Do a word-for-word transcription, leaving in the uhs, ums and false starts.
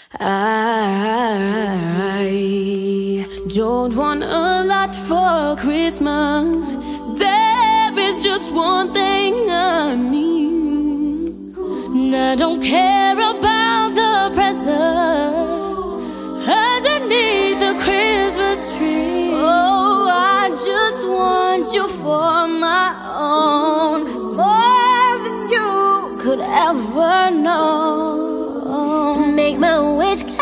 I don't want a lot for Christmas. There is just one thing I need. And I don't care about the presents underneath the Christmas tree. Oh, I just want you for my own, more than you could ever know. Make my wish come